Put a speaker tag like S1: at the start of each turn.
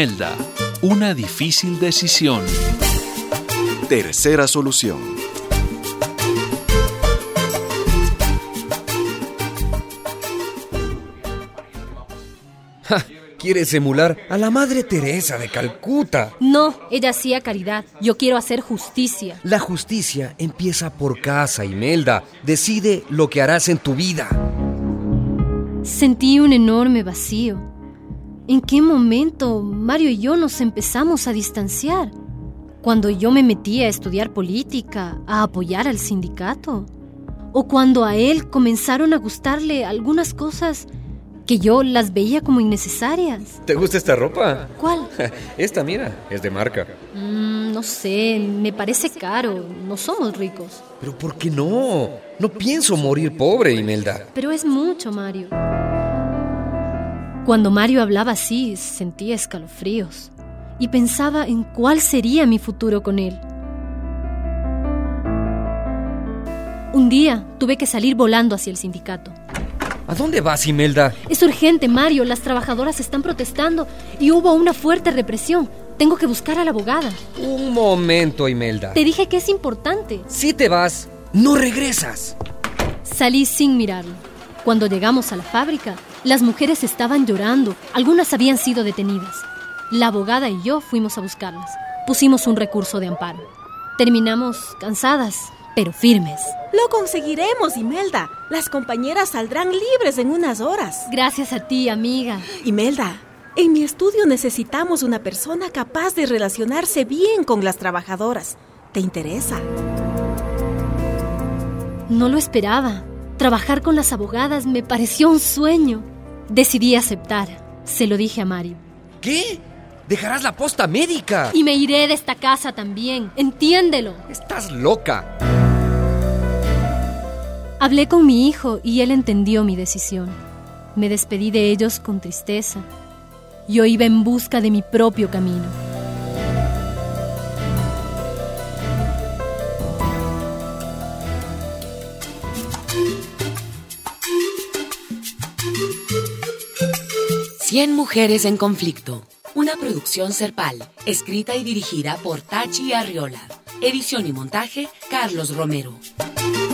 S1: Imelda, una difícil decisión.
S2: Tercera solución.
S3: ¿Quieres emular a la Madre Teresa de Calcuta?
S4: No, ella hacía caridad. Yo quiero hacer justicia.
S3: La justicia empieza por casa, Imelda. Decide lo que harás en tu vida.
S4: Sentí un enorme vacío. ¿En qué momento Mario y yo nos empezamos a distanciar? ¿Cuando yo me metí a estudiar política, a apoyar al sindicato? ¿O cuando a él comenzaron a gustarle algunas cosas que yo las veía como innecesarias?
S3: ¿Te gusta esta ropa?
S4: ¿Cuál?
S3: Esta, mira, es de marca.
S4: No sé, me parece caro. No somos ricos.
S3: ¿Pero por qué no? No pienso morir pobre, Imelda.
S4: Pero es mucho, Mario. Cuando Mario hablaba así, sentía escalofríos y pensaba en cuál sería mi futuro con él. Un día tuve que salir volando hacia el sindicato.
S3: ¿A dónde vas, Imelda?
S4: Es urgente, Mario. Las trabajadoras están protestando y hubo una fuerte represión. Tengo que buscar a la abogada.
S3: Un momento, Imelda.
S4: Te dije que es importante.
S3: Si te vas, no regresas.
S4: Salí sin mirarlo. Cuando llegamos a la fábrica, las mujeres estaban llorando. Algunas habían sido detenidas. La abogada y yo fuimos a buscarlas. Pusimos un recurso de amparo. Terminamos cansadas, pero firmes.
S5: Lo conseguiremos, Imelda. Las compañeras saldrán libres en unas horas.
S4: Gracias a ti, amiga.
S5: Imelda, en mi estudio necesitamos una persona capaz de relacionarse bien con las trabajadoras. ¿Te interesa?
S4: No lo esperaba. Trabajar con las abogadas me pareció un sueño. Decidí aceptar. Se lo dije a Mario.
S3: ¿Qué? ¿Dejarás la posta médica?
S4: Y me iré de esta casa también. Entiéndelo.
S3: Estás loca.
S4: Hablé con mi hijo y él entendió mi decisión. Me despedí de ellos con tristeza. Yo iba en busca de mi propio camino.
S6: Cien mujeres en conflicto. Una producción Serpal, escrita y dirigida por Tachi Arriola. Edición y montaje, Carlos Romero.